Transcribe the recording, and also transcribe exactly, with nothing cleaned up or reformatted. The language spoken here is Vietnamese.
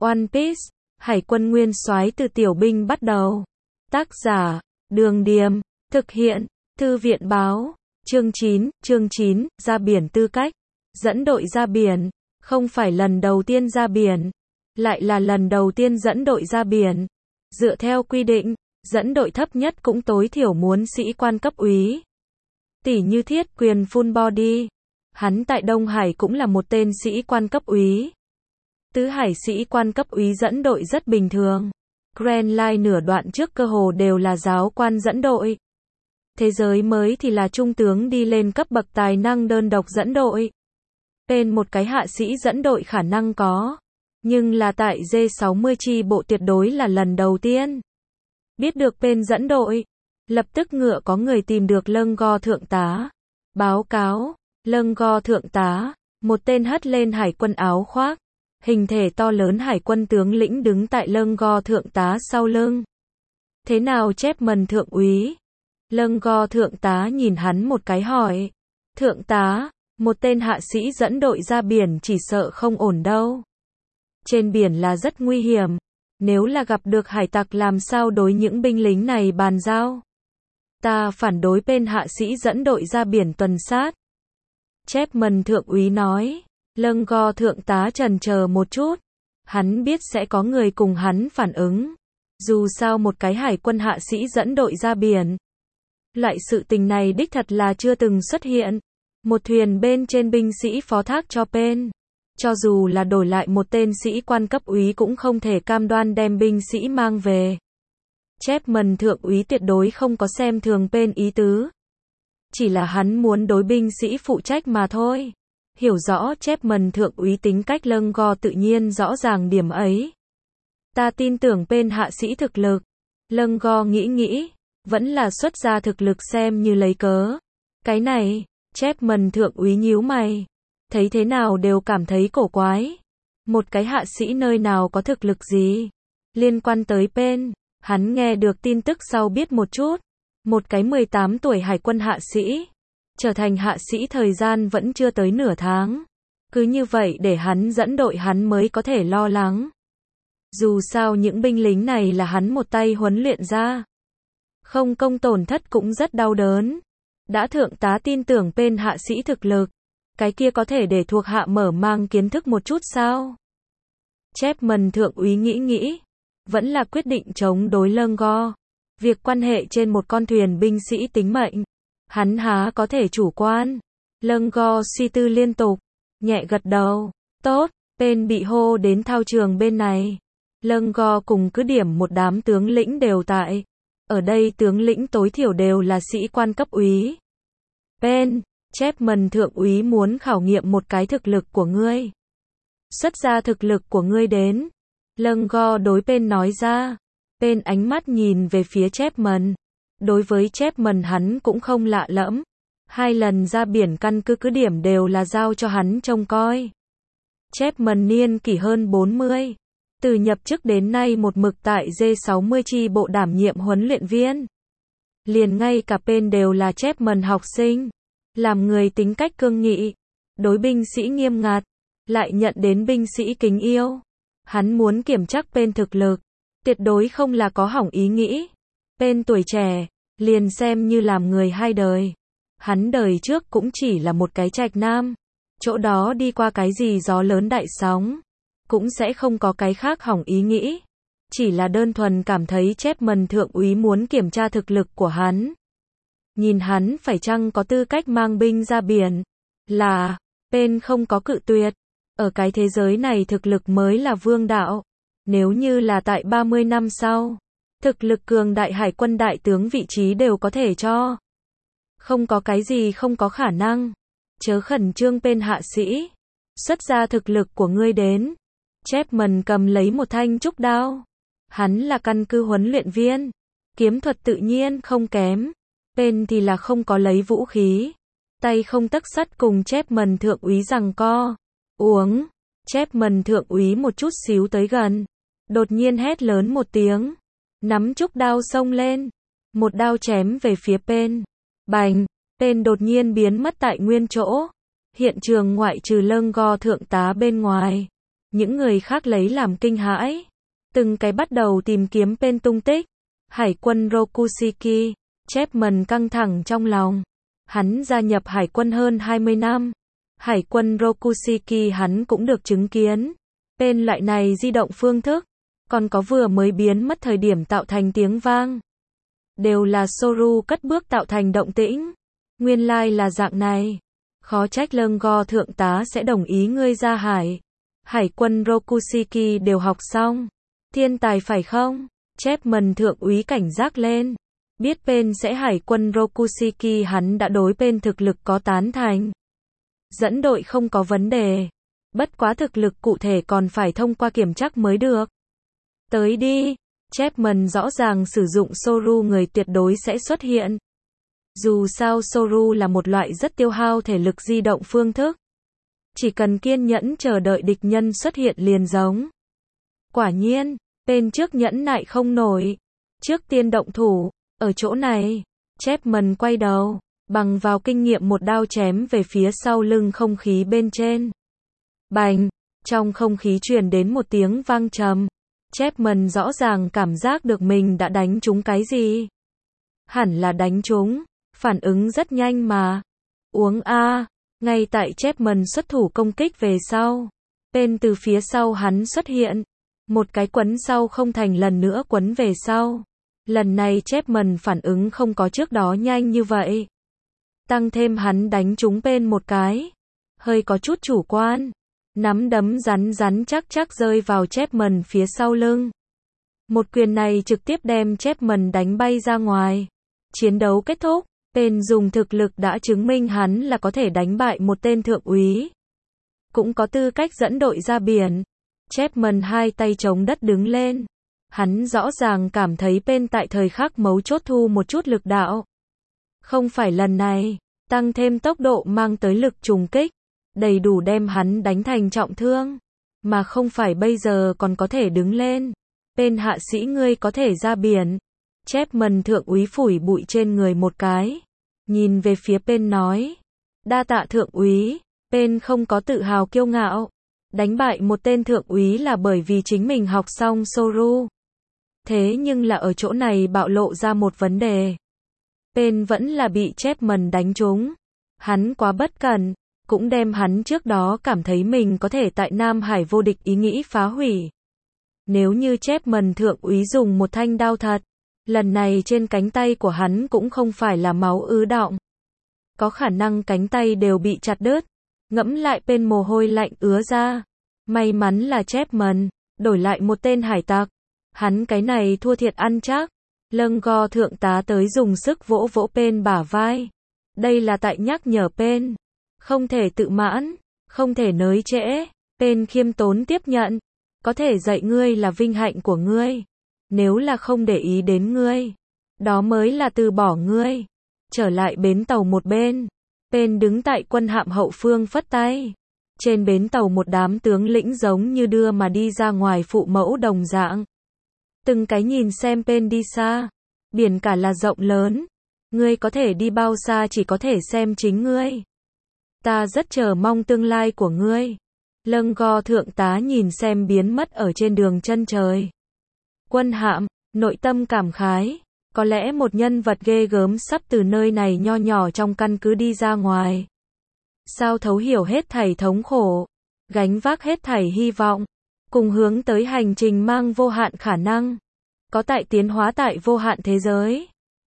One Piece, Hải quân nguyên soái từ tiểu binh bắt đầu. Tác giả, Đường Điềm, thực hiện, Thư viện báo, chương chín, chương chín, ra biển tư cách, dẫn đội ra biển, không phải lần đầu tiên ra biển, lại là lần đầu tiên dẫn đội ra biển. Dựa theo quy định, dẫn đội thấp nhất cũng tối thiểu muốn sĩ quan cấp úy. Tỷ như Thiết Quyền Full Body, hắn tại Đông Hải cũng là một tên sĩ quan cấp úy. Tứ Hải sĩ quan cấp úy dẫn đội rất bình thường. Grand Line nửa đoạn trước cơ hồ đều là giáo quan dẫn đội. Thế giới mới thì là trung tướng đi lên cấp bậc tài năng đơn độc dẫn đội. Bên một cái hạ sĩ dẫn đội khả năng có, nhưng là tại D sáu mươi chi bộ tuyệt đối là lần đầu tiên. Biết được bên dẫn đội, lập tức ngựa có người tìm được Lâng Go thượng tá. Báo cáo, Lâng Go thượng tá, một tên hất lên hải quân áo khoác, hình thể to lớn hải quân tướng lĩnh đứng tại Lâng Go thượng tá sau lưng. Thế nào Chapman thượng úy? Lâng Go thượng tá nhìn hắn một cái hỏi. Thượng tá, một tên hạ sĩ dẫn đội ra biển chỉ sợ không ổn đâu. Trên biển là rất nguy hiểm. Nếu là gặp được hải tặc làm sao đối những binh lính này bàn giao? Ta phản đối bên hạ sĩ dẫn đội ra biển tuần sát. Chapman thượng úy nói. Lâng Go thượng tá chần chờ một chút. Hắn biết sẽ có người cùng hắn phản ứng. Dù sao một cái hải quân hạ sĩ dẫn đội ra biển. Loại sự tình này đích thật là chưa từng xuất hiện. Một thuyền bên trên binh sĩ phó thác cho bên. Cho dù là đổi lại một tên sĩ quan cấp úy cũng không thể cam đoan đem binh sĩ mang về. Chapman thượng úy tuyệt đối không có xem thường bên ý tứ. Chỉ là hắn muốn đối binh sĩ phụ trách mà thôi. Hiểu rõ Chapman thượng úy tính cách Lâng Go tự nhiên rõ ràng điểm ấy. Ta tin tưởng bên hạ sĩ thực lực. Lâng Go nghĩ nghĩ, vẫn là xuất ra thực lực xem như lấy cớ. Cái này, Chapman thượng úy nhíu mày. Thấy thế nào đều cảm thấy cổ quái. Một cái hạ sĩ nơi nào có thực lực gì? Liên quan tới bên, hắn nghe được tin tức sau biết một chút. Một cái mười tám tuổi hải quân hạ sĩ. Trở thành hạ sĩ thời gian vẫn chưa tới nửa tháng. Cứ như vậy để hắn dẫn đội hắn mới có thể lo lắng. Dù sao những binh lính này là hắn một tay huấn luyện ra. Không công tổn thất cũng rất đau đớn. Đã thượng tá tin tưởng bên hạ sĩ thực lực. Cái kia có thể để thuộc hạ mở mang kiến thức một chút sao? Chapman thượng úy nghĩ nghĩ. Vẫn là quyết định chống đối Lâng Go. Việc quan hệ trên một con thuyền binh sĩ tính mệnh. Hắn há có thể chủ quan. Lâng Go suy tư liên tục. Nhẹ gật đầu. Tốt, bên bị hô đến thao trường bên này. Lâng Go cùng cứ điểm một đám tướng lĩnh đều tại. Ở đây tướng lĩnh tối thiểu đều là sĩ quan cấp úy. Bên, Chapman thượng úy muốn khảo nghiệm một cái thực lực của ngươi. Xuất ra thực lực của ngươi đến. Lâng Go đối bên nói ra. Bên ánh mắt nhìn về phía Chapman. Đối với Chapman hắn cũng không lạ lẫm. Hai lần ra biển căn cứ cứ điểm đều là giao cho hắn trông coi. Chapman niên kỷ hơn bốn mươi. Từ nhập chức đến nay một mực tại D sáu mươi chi bộ đảm nhiệm huấn luyện viên. Liền ngay cả bên đều là Chapman học sinh. Làm người tính cách cương nghị. Đối binh sĩ nghiêm ngặt. Lại nhận đến binh sĩ kính yêu. Hắn muốn kiểm chắc bên thực lực. Tuyệt đối không là có hỏng ý nghĩ. Bên tuổi trẻ, liền xem như làm người hai đời. Hắn đời trước cũng chỉ là một cái trạch nam. Chỗ đó đi qua cái gì gió lớn đại sóng. Cũng sẽ không có cái khác hỏng ý nghĩ. Chỉ là đơn thuần cảm thấy Chapman thượng úy muốn kiểm tra thực lực của hắn. Nhìn hắn phải chăng có tư cách mang binh ra biển. Là, bên không có cự tuyệt. Ở cái thế giới này thực lực mới là vương đạo. Nếu như là tại ba mươi năm sau. Thực lực cường đại hải quân đại tướng vị trí đều có thể cho. Không có cái gì không có khả năng. Chớ khẩn trương bên hạ sĩ. Xuất ra thực lực của ngươi đến. Chapman cầm lấy một thanh trúc đao. Hắn là căn cứ huấn luyện viên. Kiếm thuật tự nhiên không kém. Bên thì là không có lấy vũ khí. Tay không tấc sắt cùng Chapman thượng úy giằng co. Uống. Chapman thượng úy một chút xíu tới gần. Đột nhiên hét lớn một tiếng. Nắm trúc đao xông lên. Một đao chém về phía bên. Bành. Bên đột nhiên biến mất tại nguyên chỗ. Hiện trường ngoại trừ Lâng Go thượng tá bên ngoài. những người khác lấy làm kinh hãi. Từng cái bắt đầu tìm kiếm tên tung tích. Hải quân Rokusiki, Chapman căng thẳng trong lòng. Hắn gia nhập hải quân hơn hai mươi năm. Hải quân Rokusiki hắn cũng được chứng kiến. Tên loại này di động phương thức, còn có vừa mới biến mất thời điểm tạo thành tiếng vang. Đều là Soru cất bước tạo thành động tĩnh. Nguyên lai là dạng này. Khó trách Lâng Go thượng tá sẽ đồng ý ngươi ra hải. Hải quân Rokusiki đều học xong. Thiên tài phải không? Chapman thượng úy cảnh giác lên. Biết Pen sẽ hải quân Rokusiki hắn đã đối Pen thực lực có tán thành. Dẫn đội không có vấn đề. Bất quá thực lực cụ thể còn phải thông qua kiểm chắc mới được. Tới đi. Chapman rõ ràng sử dụng Soru người tuyệt đối sẽ xuất hiện. Dù sao Soru là một loại rất tiêu hao thể lực di động phương thức. Chỉ cần kiên nhẫn chờ đợi địch nhân xuất hiện liền giống. Quả nhiên, Pen trước nhẫn nại không nổi. Trước tiên động thủ, ở chỗ này. Chapman quay đầu, bằng vào kinh nghiệm một đao chém về phía sau lưng không khí bên trên. Bành, trong không khí truyền đến một tiếng vang trầm. Chapman rõ ràng cảm giác được mình đã đánh trúng cái gì. Hẳn là đánh trúng, phản ứng rất nhanh mà. Uống a, ngay tại Chapman xuất thủ công kích về sau. Pen từ phía sau hắn xuất hiện. Một cái quấn sau không thành lần nữa quấn về sau. Lần này Chapman phản ứng không có trước đó nhanh như vậy. Tăng thêm hắn đánh trúng Pen một cái. Hơi có chút chủ quan. Nắm đấm rắn rắn chắc chắc rơi vào Chapman phía sau lưng. Một quyền này trực tiếp đem Chapman đánh bay ra ngoài. Chiến đấu kết thúc. Pen dùng thực lực đã chứng minh hắn là có thể đánh bại một tên thượng úy. Cũng có tư cách dẫn đội ra biển. Chapman hai tay chống đất đứng lên. Hắn rõ ràng cảm thấy Pen tại thời khắc mấu chốt thu một chút lực đạo. Không phải lần này, tăng thêm tốc độ mang tới lực trùng kích. Đầy đủ đem hắn đánh thành trọng thương. Mà không phải bây giờ còn có thể đứng lên. Pen hạ sĩ ngươi có thể ra biển. Chapman thượng úy phủi bụi trên người một cái. Nhìn về phía Pen nói. Đa tạ thượng úy. Pen không có tự hào kiêu ngạo. Đánh bại một tên thượng úy là bởi vì chính mình học xong Soru. Thế nhưng là ở chỗ này bạo lộ ra một vấn đề. Pen vẫn là bị Chapman đánh trúng. Hắn quá bất cẩn. Cũng đem hắn trước đó cảm thấy mình có thể tại Nam Hải vô địch ý nghĩ phá hủy. Nếu như Chapman thượng úy dùng một thanh đao thật, lần này trên cánh tay của hắn cũng không phải là máu ứ đọng. Có khả năng cánh tay đều bị chặt đứt. Ngẫm lại Pen mồ hôi lạnh ứa ra. May mắn là Chapman, đổi lại một tên hải tặc. Hắn cái này thua thiệt ăn chắc. Lâng Go thượng tá tới dùng sức vỗ vỗ Pen bả vai. Đây là tại nhắc nhở Pen. Không thể tự mãn, không thể nới trễ. Pen khiêm tốn tiếp nhận. Có thể dạy ngươi là vinh hạnh của ngươi. Nếu là không để ý đến ngươi, đó mới là từ bỏ ngươi. Trở lại bến tàu một bên. Pen đứng tại quân hạm hậu phương phất tay. Trên bến tàu một đám tướng lĩnh giống như đưa mà đi ra ngoài phụ mẫu đồng dạng. Từng cái nhìn xem Pen đi xa. Biển cả là rộng lớn. Ngươi có thể đi bao xa chỉ có thể xem chính ngươi. Ta rất chờ mong tương lai của ngươi. Lâng Go thượng tá nhìn xem biến mất ở trên đường chân trời. Quân hạm, nội tâm cảm khái. Có lẽ một nhân vật ghê gớm sắp từ nơi này nho nhỏ trong căn cứ đi ra ngoài. Sao thấu hiểu hết thảy thống khổ. Gánh vác hết thảy hy vọng. Cùng hướng tới hành trình mang vô hạn khả năng. Có tại tiến hóa tại vô hạn thế giới.